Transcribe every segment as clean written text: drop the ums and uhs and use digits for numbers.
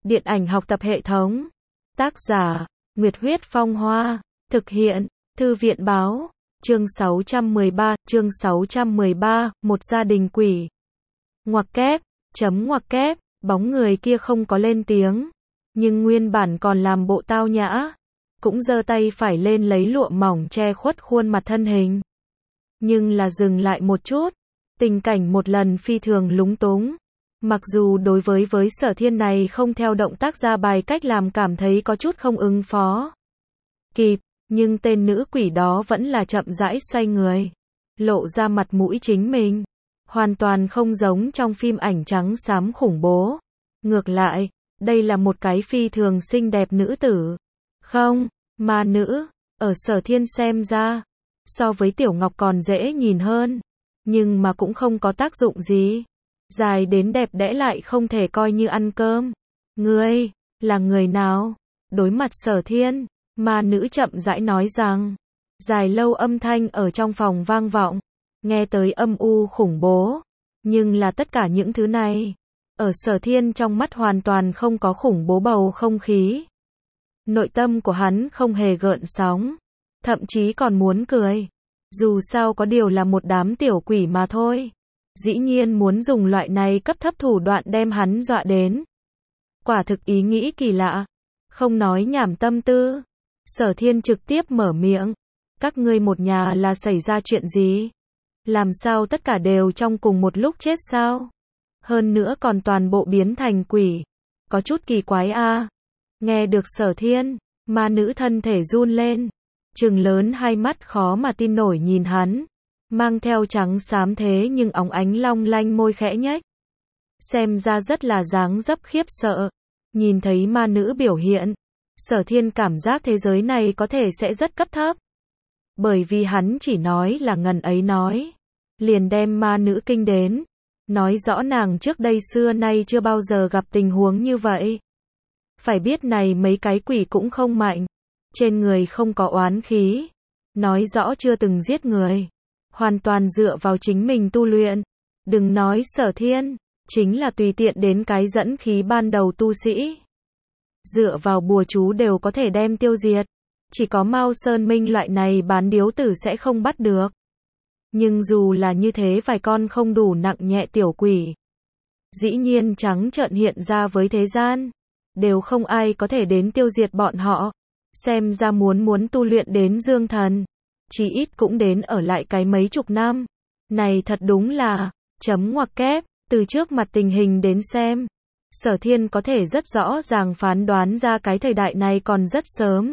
Điện ảnh học tập hệ thống. Tác giả, Nguyệt Huyết Phong Hoa. Thực hiện, Thư viện Báo. Chương 613, một gia đình quỷ. Ngoặc kép, bóng người kia không có lên tiếng. Nhưng nguyên bản còn làm bộ tao nhã. Cũng giơ tay phải lên lấy lụa mỏng che khuất khuôn mặt thân hình. Nhưng là dừng lại một chút. Tình cảnh một lần phi thường lúng túng. Mặc dù đối với Sở Thiên này không theo động tác ra bài cách làm cảm thấy có chút không ứng phó kịp, nhưng tên nữ quỷ đó vẫn là chậm rãi xoay người, lộ ra mặt mũi chính mình, hoàn toàn không giống trong phim ảnh trắng xám khủng bố. Ngược lại, đây là một cái phi thường xinh đẹp nữ tử. Không, ma nữ, ở Sở Thiên xem ra, so với Tiểu Ngọc còn dễ nhìn hơn, nhưng mà cũng không có tác dụng gì. Dài đến đẹp đẽ lại không thể coi như ăn cơm. Ngươi, là người nào? Đối mặt Sở Thiên, ma nữ chậm rãi nói rằng. Dài lâu âm thanh ở trong phòng vang vọng, nghe tới âm u khủng bố. Nhưng là tất cả những thứ này, ở Sở Thiên trong mắt hoàn toàn không có khủng bố bầu không khí. Nội tâm của hắn không hề gợn sóng, thậm chí còn muốn cười. Dù sao có điều là một đám tiểu quỷ mà thôi. Dĩ nhiên muốn dùng loại này cấp thấp thủ đoạn đem hắn dọa đến. Quả thực ý nghĩ kỳ lạ. Không nói nhảm tâm tư. Sở Thiên trực tiếp mở miệng. Các ngươi một nhà là xảy ra chuyện gì? Làm sao tất cả đều trong cùng một lúc chết sao? Hơn nữa còn toàn bộ biến thành quỷ. Có chút kỳ quái a. Nghe được Sở Thiên, ma nữ thân thể run lên. Trừng lớn hai mắt khó mà tin nổi nhìn hắn. Mang theo trắng xám thế nhưng óng ánh long lanh môi khẽ nhếch. Xem ra rất là dáng dấp khiếp sợ. Nhìn thấy ma nữ biểu hiện, Sở Thiên cảm giác thế giới này có thể sẽ rất cấp thấp. Bởi vì hắn chỉ nói là ngần ấy nói. Liền đem ma nữ kinh đến. Nói rõ nàng trước đây xưa nay chưa bao giờ gặp tình huống như vậy. Phải biết này mấy cái quỷ cũng không mạnh. Trên người không có oán khí. Nói rõ chưa từng giết người. Hoàn toàn dựa vào chính mình tu luyện. Đừng nói Sở Thiên, chính là tùy tiện đến cái dẫn khí ban đầu tu sĩ. Dựa vào bùa chú đều có thể đem tiêu diệt. Chỉ có Mao Sơn Minh loại này bán điếu tử sẽ không bắt được. Nhưng dù là như thế vài con không đủ nặng nhẹ tiểu quỷ. Dĩ nhiên trắng trợn hiện ra với thế gian. Đều không ai có thể đến tiêu diệt bọn họ. Xem ra muốn tu luyện đến dương thần. Chỉ ít cũng đến ở lại cái mấy chục năm. Này thật đúng là, ngoặc kép, từ trước mặt tình hình đến xem. Sở Thiên có thể rất rõ ràng phán đoán ra cái thời đại này còn rất sớm.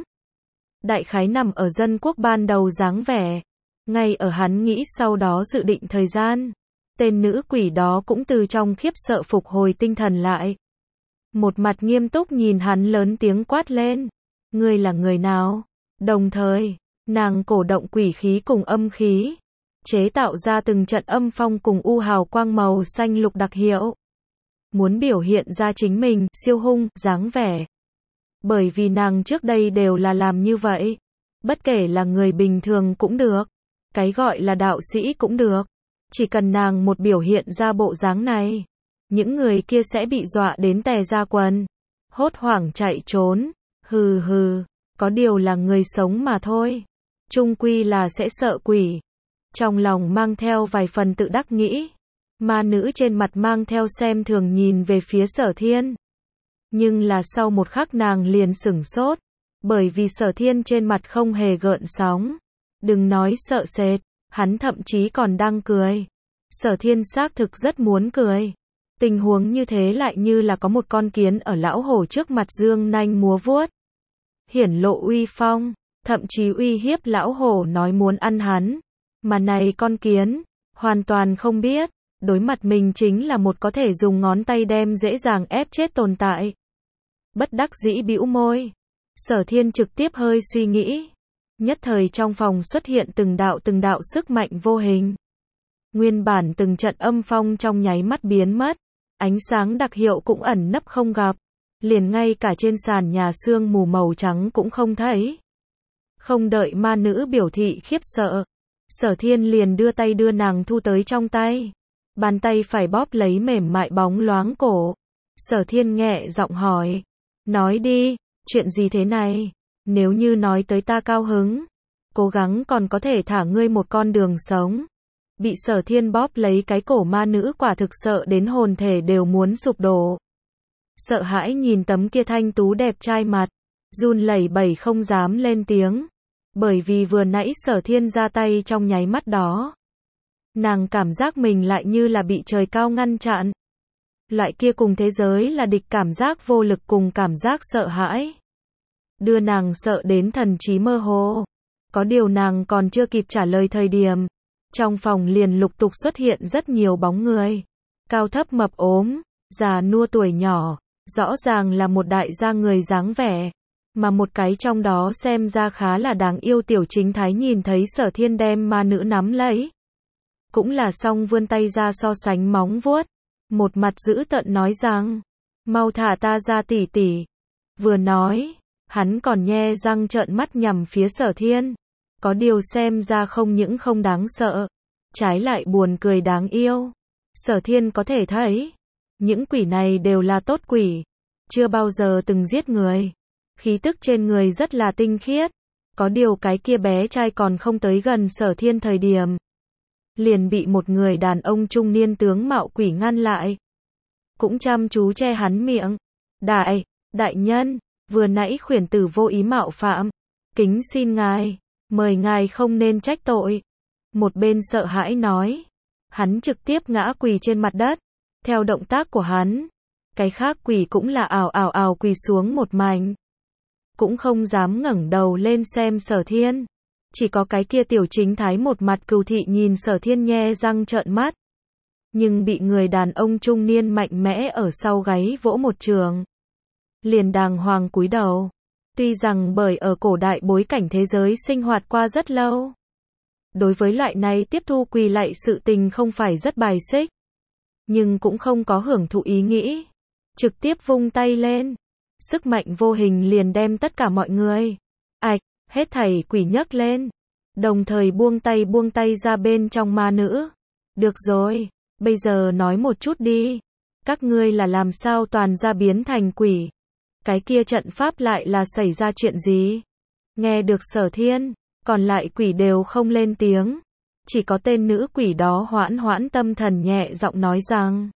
Đại khái nằm ở dân quốc ban đầu dáng vẻ. Ngay ở hắn nghĩ sau đó dự định thời gian. Tên nữ quỷ đó cũng từ trong khiếp sợ phục hồi tinh thần lại. Một mặt nghiêm túc nhìn hắn lớn tiếng quát lên. Ngươi là người nào? Đồng thời, nàng cổ động quỷ khí cùng âm khí, chế tạo ra từng trận âm phong cùng u hào quang màu xanh lục đặc hiệu. Muốn biểu hiện ra chính mình, siêu hung, dáng vẻ. Bởi vì nàng trước đây đều là làm như vậy. Bất kể là người bình thường cũng được. Cái gọi là đạo sĩ cũng được. Chỉ cần nàng một biểu hiện ra bộ dáng này. Những người kia sẽ bị dọa đến tè ra quần. Hốt hoảng chạy trốn. Hừ hừ. Có điều là người sống mà thôi. Chung quy là sẽ sợ quỷ. Trong lòng mang theo vài phần tự đắc nghĩ. Ma nữ trên mặt mang theo xem thường nhìn về phía Sở Thiên. Nhưng là sau một khắc nàng liền sửng sốt. Bởi vì Sở Thiên trên mặt không hề gợn sóng. Đừng nói sợ sệt, hắn thậm chí còn đang cười. Sở Thiên xác thực rất muốn cười. Tình huống như thế lại như là có một con kiến ở lão hổ trước mặt dương nanh múa vuốt. Hiển lộ uy phong, thậm chí uy hiếp lão hổ nói muốn ăn hắn. Mà này con kiến, hoàn toàn không biết, đối mặt mình chính là một có thể dùng ngón tay đem dễ dàng ép chết tồn tại. Bất đắc dĩ bĩu môi. Sở Thiên trực tiếp hơi suy nghĩ. Nhất thời trong phòng xuất hiện từng đạo sức mạnh vô hình. Nguyên bản từng trận âm phong trong nháy mắt biến mất. Ánh sáng đặc hiệu cũng ẩn nấp không gặp. Liền ngay cả trên sàn nhà sương mù màu trắng cũng không thấy. Không đợi ma nữ biểu thị khiếp sợ. Sở Thiên liền đưa tay đưa nàng thu tới trong tay. Bàn tay phải bóp lấy mềm mại bóng loáng cổ. Sở Thiên nhẹ giọng hỏi. Nói đi, chuyện gì thế này? Nếu như nói tới ta cao hứng, cố gắng còn có thể thả ngươi một con đường sống. Bị Sở Thiên bóp lấy cái cổ ma nữ quả thực sợ đến hồn thể đều muốn sụp đổ. Sợ hãi nhìn tấm kia thanh tú đẹp trai mặt, run lẩy bẩy không dám lên tiếng. Bởi vì vừa nãy Sở Thiên ra tay trong nháy mắt đó, nàng cảm giác mình lại như là bị trời cao ngăn chặn. Loại kia cùng thế giới là địch cảm giác vô lực cùng cảm giác sợ hãi, đưa nàng sợ đến thần trí mơ hồ. Có điều nàng còn chưa kịp trả lời thời điểm, trong phòng liền lục tục xuất hiện rất nhiều bóng người, cao thấp mập ốm, già nua tuổi nhỏ, rõ ràng là một đại gia người dáng vẻ, mà một cái trong đó xem ra khá là đáng yêu tiểu chính thái nhìn thấy Sở Thiên đem ma nữ nắm lấy, cũng là xong vươn tay ra so sánh móng vuốt, một mặt dữ tợn nói rằng, mau thả ta ra tỷ tỷ. Vừa nói, hắn còn nhe răng trợn mắt nhằm phía Sở Thiên, có điều xem ra không những không đáng sợ, trái lại buồn cười đáng yêu. Sở Thiên có thể thấy, những quỷ này đều là tốt quỷ, chưa bao giờ từng giết người, khí tức trên người rất là tinh khiết, có điều cái kia bé trai còn không tới gần Sở Thiên thời điểm, liền bị một người đàn ông trung niên tướng mạo quỷ ngăn lại, cũng chăm chú che hắn miệng. Đại nhân, vừa nãy khuyển tử vô ý mạo phạm, kính xin ngài, mời ngài không nên trách tội. Một bên sợ hãi nói, hắn trực tiếp ngã quỳ trên mặt đất, theo động tác của hắn, cái khác quỷ cũng là ào quỳ xuống một mảnh, cũng không dám ngẩng đầu lên xem Sở Thiên. Chỉ có cái kia tiểu chính thái một mặt cừu thị nhìn Sở Thiên nhe răng trợn mắt, nhưng bị người đàn ông trung niên mạnh mẽ ở sau gáy vỗ một trường, liền đàng hoàng cúi đầu. Tuy rằng bởi ở cổ đại bối cảnh thế giới sinh hoạt qua rất lâu, đối với loại này tiếp thu quỳ lạy sự tình không phải rất bài xích, nhưng cũng không có hưởng thụ ý nghĩ, trực tiếp vung tay lên, sức mạnh vô hình liền đem tất cả mọi người, hết thảy quỷ nhấc lên, đồng thời buông tay ra bên trong ma nữ. Được rồi, bây giờ nói một chút đi, các ngươi là làm sao toàn ra biến thành quỷ? Cái kia trận pháp lại là xảy ra chuyện gì? Nghe được Sở Thiên, còn lại quỷ đều không lên tiếng, chỉ có tên nữ quỷ đó hoãn tâm thần nhẹ giọng nói rằng,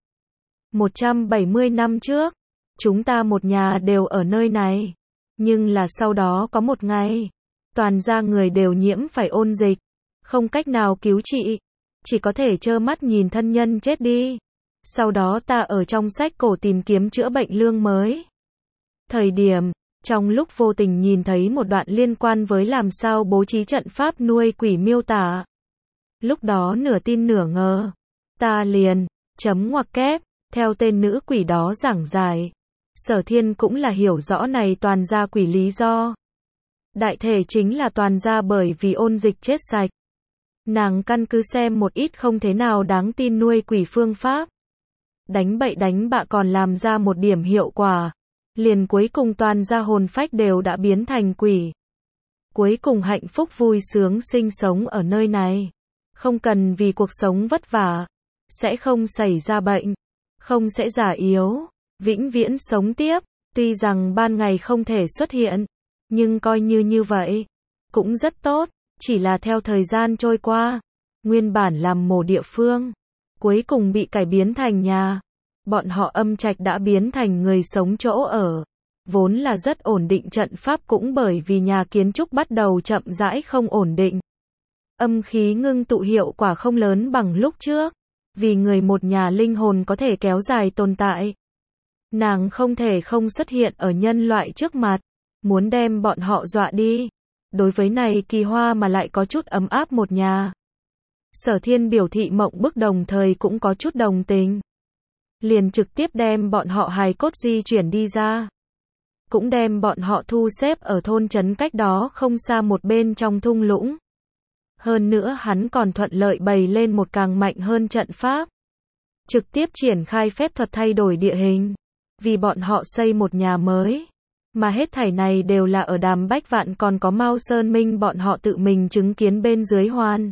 170 năm trước, chúng ta một nhà đều ở nơi này, nhưng là sau đó có một ngày, toàn gia người đều nhiễm phải ôn dịch, không cách nào cứu trị, chỉ có thể trơ mắt nhìn thân nhân chết đi. Sau đó ta ở trong sách cổ tìm kiếm chữa bệnh lương mới. Thời điểm, trong lúc vô tình nhìn thấy một đoạn liên quan với làm sao bố trí trận pháp nuôi quỷ miêu tả. Lúc đó nửa tin nửa ngờ, ta liền, chấm ngoặc kép, theo tên nữ quỷ đó giảng giải. Sở Thiên cũng là hiểu rõ này toàn gia quỷ lý do. Đại thể chính là toàn gia bởi vì ôn dịch chết sạch. Nàng căn cứ xem một ít không thế nào đáng tin nuôi quỷ phương pháp, đánh bậy đánh bạ còn làm ra một điểm hiệu quả, liền cuối cùng toàn gia hồn phách đều đã biến thành quỷ. Cuối cùng hạnh phúc vui sướng sinh sống ở nơi này, không cần vì cuộc sống vất vả, sẽ không xảy ra bệnh, không sẽ già yếu, vĩnh viễn sống tiếp. Tuy rằng ban ngày không thể xuất hiện, nhưng coi như vậy, cũng rất tốt. Chỉ là theo thời gian trôi qua, nguyên bản làm mồ địa phương, cuối cùng bị cải biến thành nhà. Bọn họ âm trạch đã biến thành người sống chỗ ở. Vốn là rất ổn định trận pháp cũng bởi vì nhà kiến trúc bắt đầu chậm rãi không ổn định. Âm khí ngưng tụ hiệu quả không lớn bằng lúc trước. Vì người một nhà linh hồn có thể kéo dài tồn tại, nàng không thể không xuất hiện ở nhân loại trước mặt, muốn đem bọn họ dọa đi. Đối với này kỳ hoa mà lại có chút ấm áp một nhà, Sở Thiên biểu thị mộng bức đồng thời cũng có chút đồng tình. Liền trực tiếp đem bọn họ hài cốt di chuyển đi ra, cũng đem bọn họ thu xếp ở thôn trấn cách đó không xa một bên trong thung lũng. Hơn nữa hắn còn thuận lợi bày lên một càng mạnh hơn trận pháp, trực tiếp triển khai phép thuật thay đổi địa hình, vì bọn họ xây một nhà mới. Mà hết thảy này đều là ở Đàm Bách Vạn còn có Mao Sơn Minh bọn họ tự mình chứng kiến bên dưới hoàn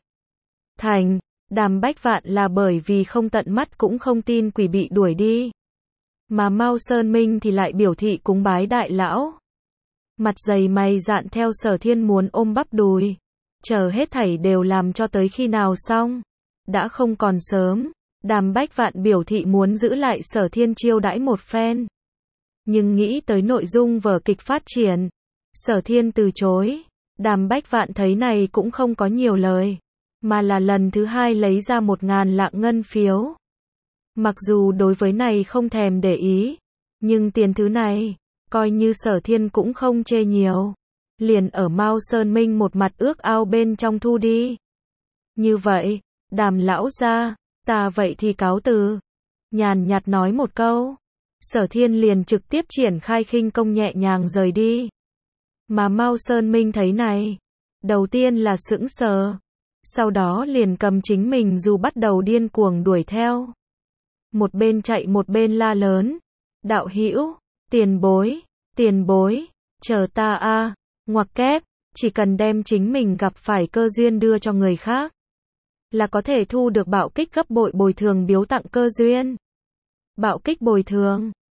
thành. Đàm Bách Vạn là bởi vì không tận mắt cũng không tin quỷ bị đuổi đi. Mà Mao Sơn Minh thì lại biểu thị cúng bái đại lão. Mặt dày mày dạn theo Sở Thiên muốn ôm bắp đùi. Chờ hết thảy đều làm cho tới khi nào xong. Đã không còn sớm. Đàm Bách Vạn biểu thị muốn giữ lại Sở Thiên chiêu đãi một phen. Nhưng nghĩ tới nội dung vở kịch phát triển. Sở Thiên từ chối. Đàm Bách Vạn thấy này cũng không có nhiều lời. Mà là lần thứ hai lấy ra 1.000 lạng ngân phiếu. Mặc dù đối với này không thèm để ý. Nhưng tiền thứ này, coi như Sở Thiên cũng không chê nhiều. Liền ở Mao Sơn Minh một mặt ước ao bên trong thu đi. Như vậy, Đàm lão gia, ta vậy thì cáo từ. Nhàn nhạt nói một câu. Sở Thiên liền trực tiếp triển khai khinh công nhẹ nhàng rời đi. Mà Mao Sơn Minh thấy này. Đầu tiên là sững sờ. Sau đó liền cầm chính mình dù bắt đầu điên cuồng đuổi theo. Một bên chạy một bên la lớn. Đạo hữu, tiền bối, chờ ta a, ngoặc kép, chỉ cần đem chính mình gặp phải cơ duyên đưa cho người khác. Là có thể thu được bạo kích gấp bội bồi thường biếu tặng cơ duyên. Bạo kích bồi thường.